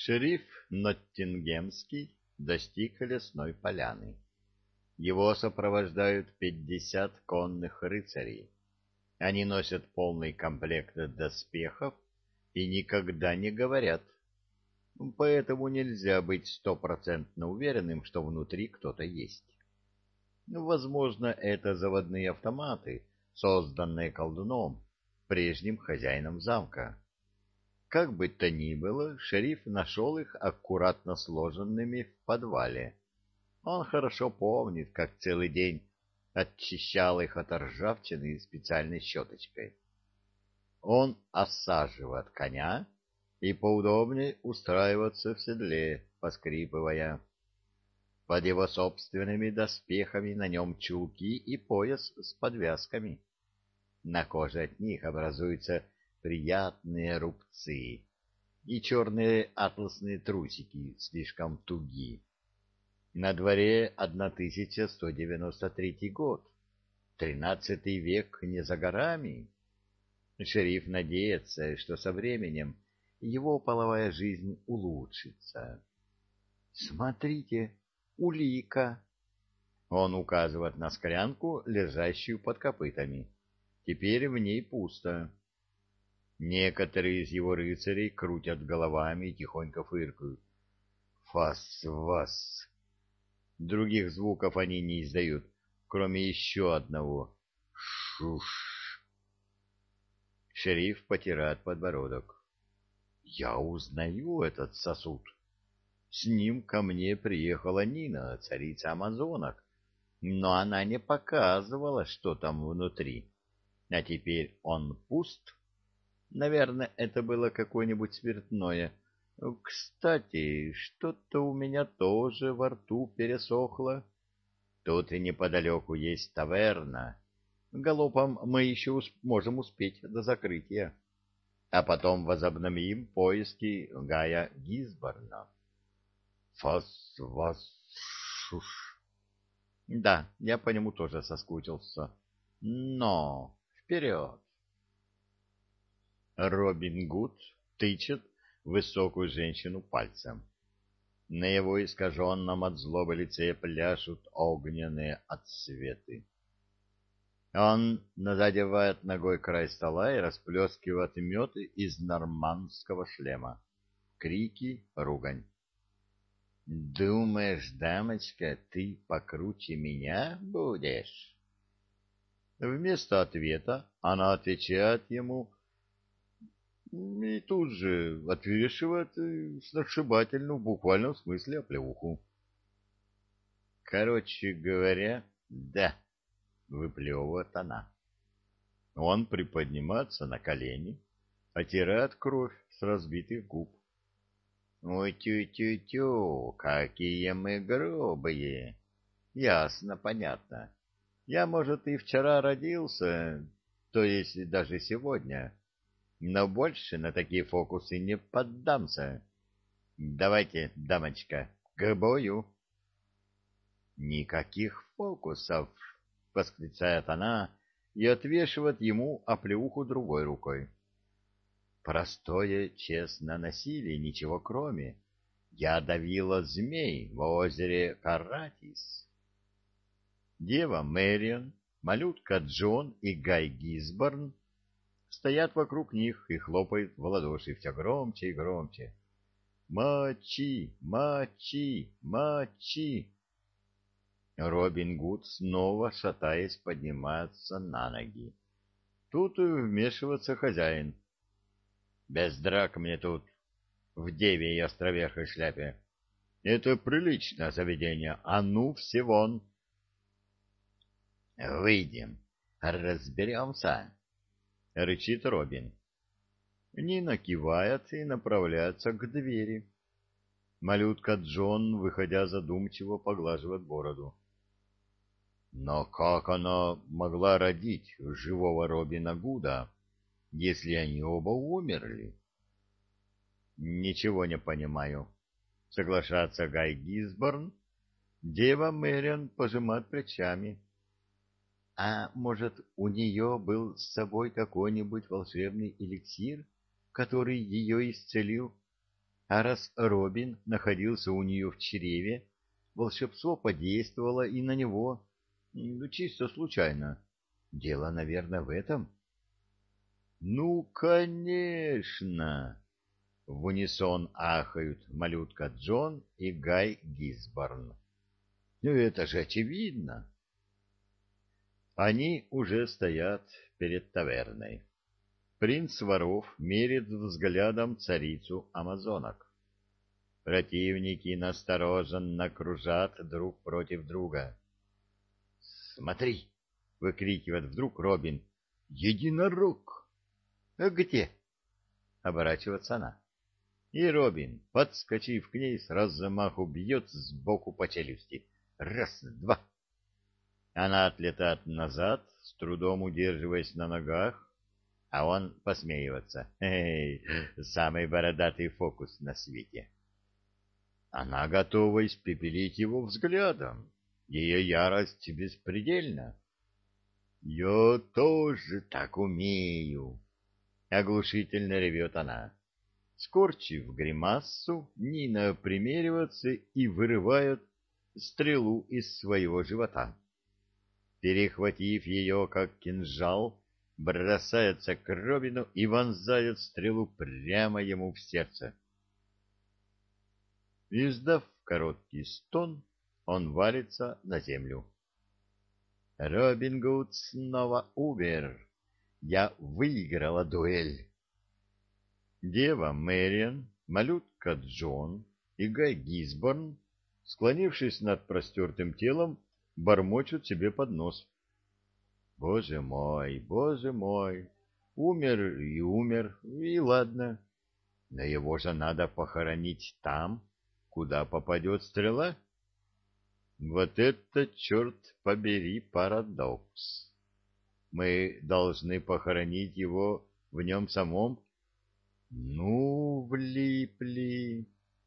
Шериф Ноттингемский достиг лесной поляны. Его сопровождают 50 конных рыцарей. Они носят полный комплект доспехов и никогда не говорят. Поэтому нельзя быть стопроцентно уверенным, что внутри кто-то есть. Возможно, это заводные автоматы, созданные колдуном, прежним хозяином замка. Как бы то ни было, шериф нашел их аккуратно сложенными в подвале. Он хорошо помнит, как целый день очищал их от ржавчины специальной щеточкой. Он осаживает коня и поудобнее устраивается в седле, поскрипывая. Под его собственными доспехами на нем чулки и пояс с подвязками. На коже от них образуются приятные рубцы, и черные атласные трусики слишком туги. На дворе 1193 год, 13 век не за горами. Шериф надеется, что со временем его половая жизнь улучшится. «Смотрите, улика!» Он указывает на склянку, лежащую под копытами. Теперь в ней пусто. Некоторые из его рыцарей крутят головами и тихонько фыркают. «Фас-вас!» Других звуков они не издают, кроме еще одного. «Шуш!» Шериф потирает подбородок. «Я узнаю этот сосуд. С ним ко мне приехала Нина, царица амазонок, но она не показывала, что там внутри. А теперь он пуст. Наверное, это было какое-нибудь спиртное. Кстати, что-то у меня тоже во рту пересохло. Тут и неподалеку есть таверна. Галопом мы еще можем успеть до закрытия. А потом возобновим поиски Гая Гизборна. Фас-вас-шуш. Да, я по нему тоже соскучился. Но вперед! Робин Гуд тычет высокую женщину пальцем. На его искаженном от злобы лице пляшут огненные отсветы. Он задевает ногой край стола и расплескивает мед из нормандского шлема. Крики, ругань. «Думаешь, дамочка, ты покруче меня будешь?» Вместо ответа она отвечает ему и тут же отвешивает сногсшибательную, в буквальном смысле, оплеуху. «Короче говоря, да», — выплевывает она. Он приподнимается на колени, отирает кровь с разбитых губ. «Ой, тю-тю-тю, какие мы грубые! Ясно, понятно. Я, может, и вчера родился, то есть даже сегодня, но больше на такие фокусы не поддамся. Давайте, дамочка, к бою!» «Никаких фокусов!» — восклицает она и отвешивает ему оплеуху другой рукой. «Простое, честное насилие, ничего кроме. Я давила змей в озере Каратис». Дева Мэриан, малютка Джон и Гай Гизборн стоят вокруг них и хлопают в ладоши все громче и громче. «Мочи! Мочи! Мочи!» Робин Гуд, снова шатаясь, поднимается на ноги. Тут вмешивается хозяин. «Без драк мне тут, в деве и островерхой шляпе. Это приличное заведение, а ну все вон!» «Выйдем, разберемся», — рычит Робин. Нина кивает и направляется к двери. Малютка Джон, выходя задумчиво, поглаживает бороду. Но как она могла родить живого Робина Гуда, если они оба умерли? «Ничего не понимаю», — соглашается Гай Гизборн. Дева Мэриан пожимает плечами. «А может, у нее был с собой какой-нибудь волшебный эликсир, который ее исцелил?» А раз Робин находился у нее в чреве, волшебство подействовало и на него, ну, чисто случайно. Дело, наверное, в этом. Ну, конечно! В унисон ахают малютка Джон и Гай Гисборн. Ну, это же очевидно. Они уже стоят перед таверной. Принц воров мерит взглядом царицу амазонок. Противники настороженно кружат друг против друга. «Смотри!» — выкрикивает вдруг Робин. «Единорог!» «Где?» — оборачивается она. И Робин, подскочив к ней, с размаху бьет сбоку по челюсти. Раз, два. Она отлетает назад, с трудом удерживаясь на ногах, а он посмеивается. Эй, самый бородатый фокус на свете. Она готова испепелить его взглядом. Ее ярость беспредельна. «Я тоже так умею!» — оглушительно ревет она. Скорчив гримассу, Нина примеривается и вырывает стрелу из своего живота. Перехватив ее, как кинжал, бросается к Робину и вонзает стрелу прямо ему в сердце. Издав короткий стон, он валится на землю. Робин Гуд снова умер. Я выиграла дуэль. Дева Мэриан, малютка Джон и Гай Гисборн, склонившись над простертым телом, бормочут себе под нос. Боже мой, умер и умер, и ладно. Но его же надо похоронить там, куда попадет стрела. Вот это, черт побери, парадокс. Мы должны похоронить его в нем самом. Ну, влипли.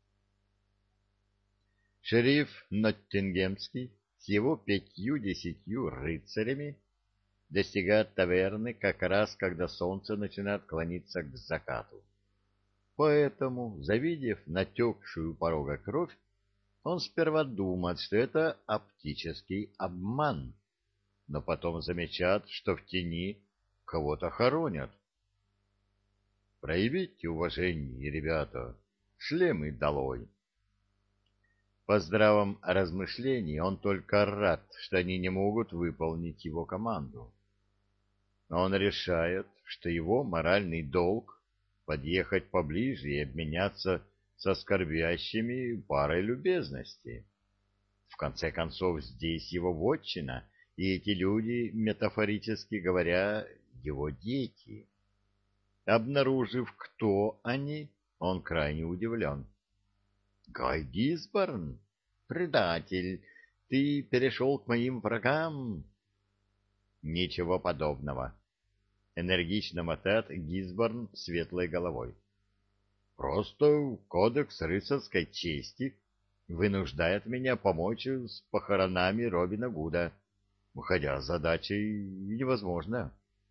Шериф Ноттингемский с его 50 рыцарями достигает таверны как раз, когда солнце начинает клониться к закату. Поэтому, завидев натекшую у порога кровь, он сперва думает, что это оптический обман, но потом замечает, что в тени кого-то хоронят. Проявите уважение, ребята, шлемы долой. По здравом размышлении он только рад, что они не могут выполнить его команду. Но он решает, что его моральный долг — подъехать поближе и обменяться со скорбящими парой любезности. В конце концов, здесь его вотчина, и эти люди, метафорически говоря, его дети. Обнаружив, кто они, он крайне удивлен. Гай Гисборн, предатель, ты перешел к моим врагам. Ничего подобного. Энергично мотает Гисборн светлой головой. Просто кодекс рыцарской чести вынуждает меня помочь с похоронами Робина Гуда, хотя задача невозможна.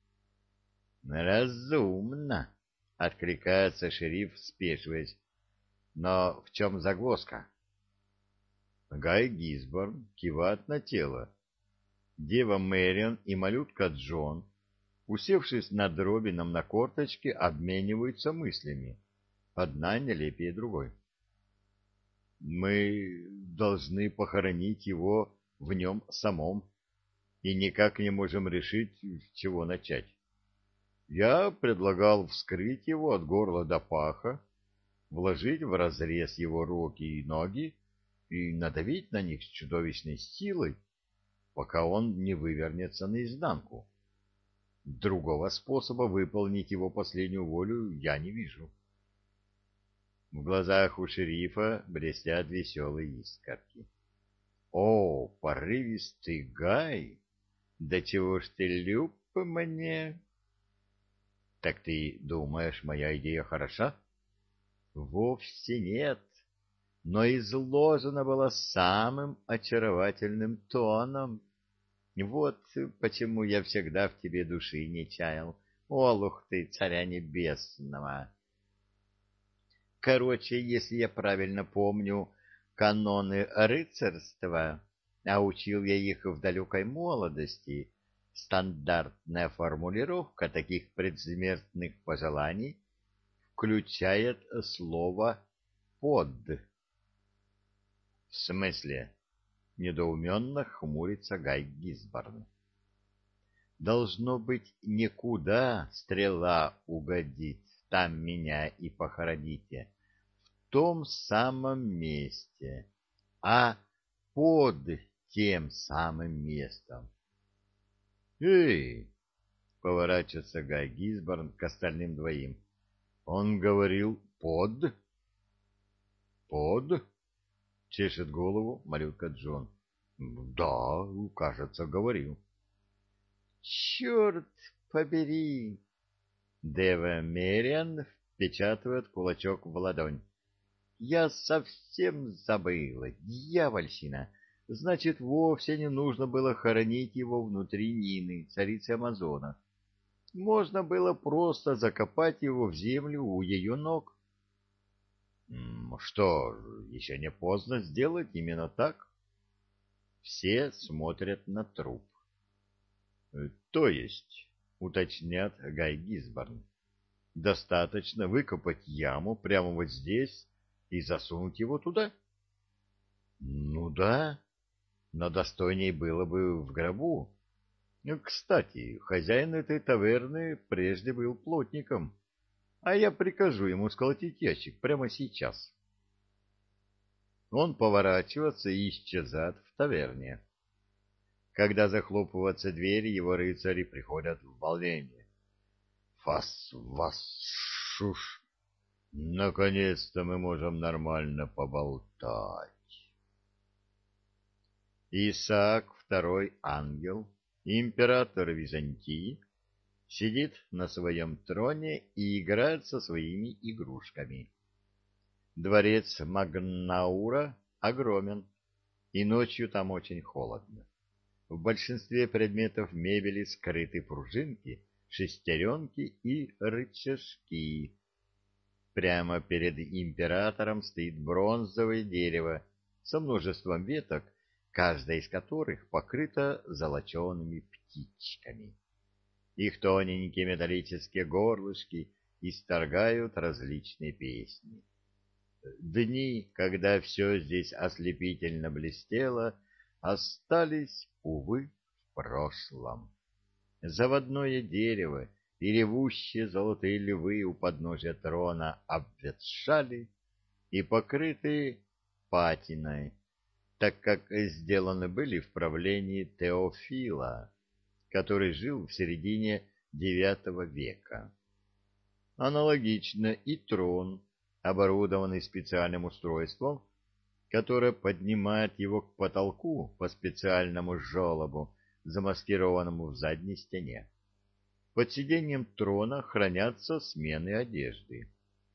Разумно, откликается шериф, спешиваясь. Но в чем загвоздка? Гай Гисборн кивает на тело. Дева Мэриан и малютка Джон, усевшись над Робином на корточке, обмениваются мыслями. Одна нелепее другой. Мы должны похоронить его в нем самом, и никак не можем решить, с чего начать. Я предлагал вскрыть его от горла до паха, вложить в разрез его руки и ноги и надавить на них с чудовищной силой, пока он не вывернется наизнанку. Другого способа выполнить его последнюю волю я не вижу. В глазах у шерифа блестят веселые искорки. О, порывистый Гай! Да чего ж ты люб мне? Так ты думаешь, моя идея хороша? Вовсе нет, но изложена была самым очаровательным тоном. Вот почему я всегда в тебе души не чаял, олух ты, царя небесного. Короче, если я правильно помню каноны рыцарства, а учил я их в далекой молодости, стандартная формулировка таких предсмертных пожеланий включает слово «под». — В смысле? — недоуменно хмурится Гай Гизборн. — Должно быть, никуда стрела угодит, там меня и похороните, в том самом месте, а под тем самым местом. — Эй! — поворачивается Гай Гизборн к остальным двоим. — Он говорил «под»? — Под? — чешет голову малютка Джон. — Да, кажется, говорил. — Черт побери! Дева Мериан впечатывает кулачок в ладонь. — Я совсем забыла, дьявольщина! Значит, вовсе не нужно было хоронить его внутри Нины, царицы Амазона. Можно было просто закопать его в землю у ее ног. Что ж, еще не поздно сделать именно так. Все смотрят на труп. То есть, уточнят Гай Гизборн, достаточно выкопать яму прямо вот здесь и засунуть его туда? Ну да, но достойней было бы в гробу. Кстати, хозяин этой таверны прежде был плотником, а я прикажу ему сколотить ящик прямо сейчас. Он поворачивается и исчезает в таверне. Когда захлопываются двери, его рыцари приходят в волнение. Вас, шуш! Наконец-то мы можем нормально поболтать. Исаак, второй ангел, император Византии, сидит на своем троне и играет со своими игрушками. Дворец Магнаура огромен, и ночью там очень холодно. В большинстве предметов мебели скрыты пружинки, шестеренки и рычажки. Прямо перед императором стоит бронзовое дерево со множеством веток, каждая из которых покрыта золочеными птичками. Их тоненькие металлические горлышки исторгают различные песни. Дни, когда все здесь ослепительно блестело, остались, увы, в прошлом. Заводное дерево и ревущие золотые львы у подножия трона обветшали и покрыты патиной, так как сделаны были в правлении Теофила, который жил в середине IX века. Аналогично и трон, оборудованный специальным устройством, которое поднимает его к потолку по специальному желобу, замаскированному в задней стене. Под сиденьем трона хранятся смены одежды.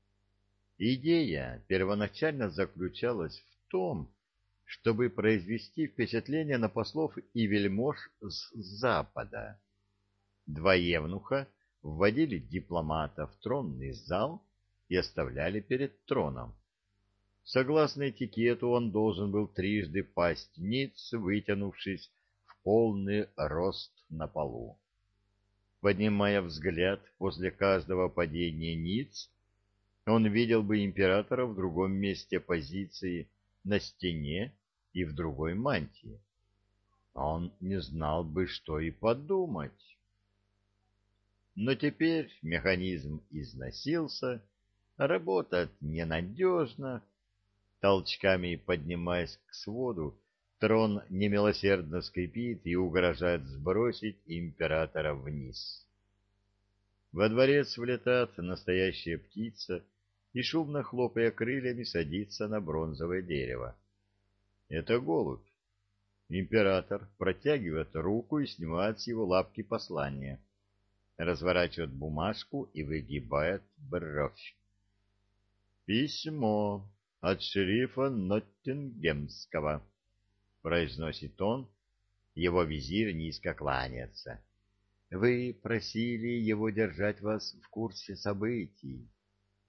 Идея первоначально заключалась в том, чтобы произвести впечатление на послов и вельмож с Запада. Два евнуха вводили дипломата в тронный зал и оставляли перед троном. Согласно этикету, он должен был трижды пасть ниц, вытянувшись в полный рост на полу. Поднимая взгляд после каждого падения ниц, он видел бы императора в другом месте позиции, на стене и в другой мантии. Он не знал бы, что и подумать. Но теперь механизм износился, работает ненадежно. Толчками поднимаясь к своду, трон немилосердно скрипит и угрожает сбросить императора вниз. Во дворец влетает настоящая птица и, шумно хлопая крыльями, садится на бронзовое дерево. Это голубь. Император протягивает руку и снимает с его лапки послание. Разворачивает бумажку и выгибает бровь. «Письмо от шерифа Ноттингемского», — произносит он. Его визирь низко кланяется. «Вы просили его держать вас в курсе событий».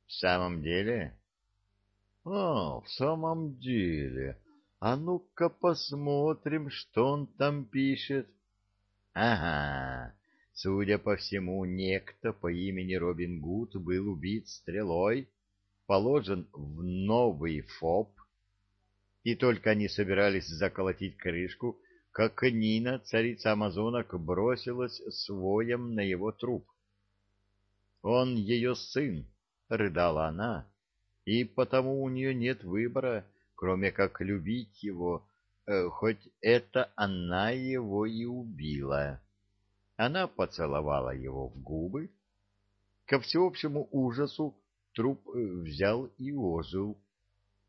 В самом деле? В самом деле. А ну-ка посмотрим, что он там пишет. Ага. Судя по всему, некто по имени Робин Гуд был убит стрелой, положен в новый ФОП, и только они собирались заколотить крышку, как Нина, царица амазонок, бросилась с воем на его труп. «Он ее сын», — рыдала она, — «и потому у нее нет выбора, кроме как любить его, хоть это она его и убила». Она поцеловала его в губы. Ко всеобщему ужасу труп взял и ожил.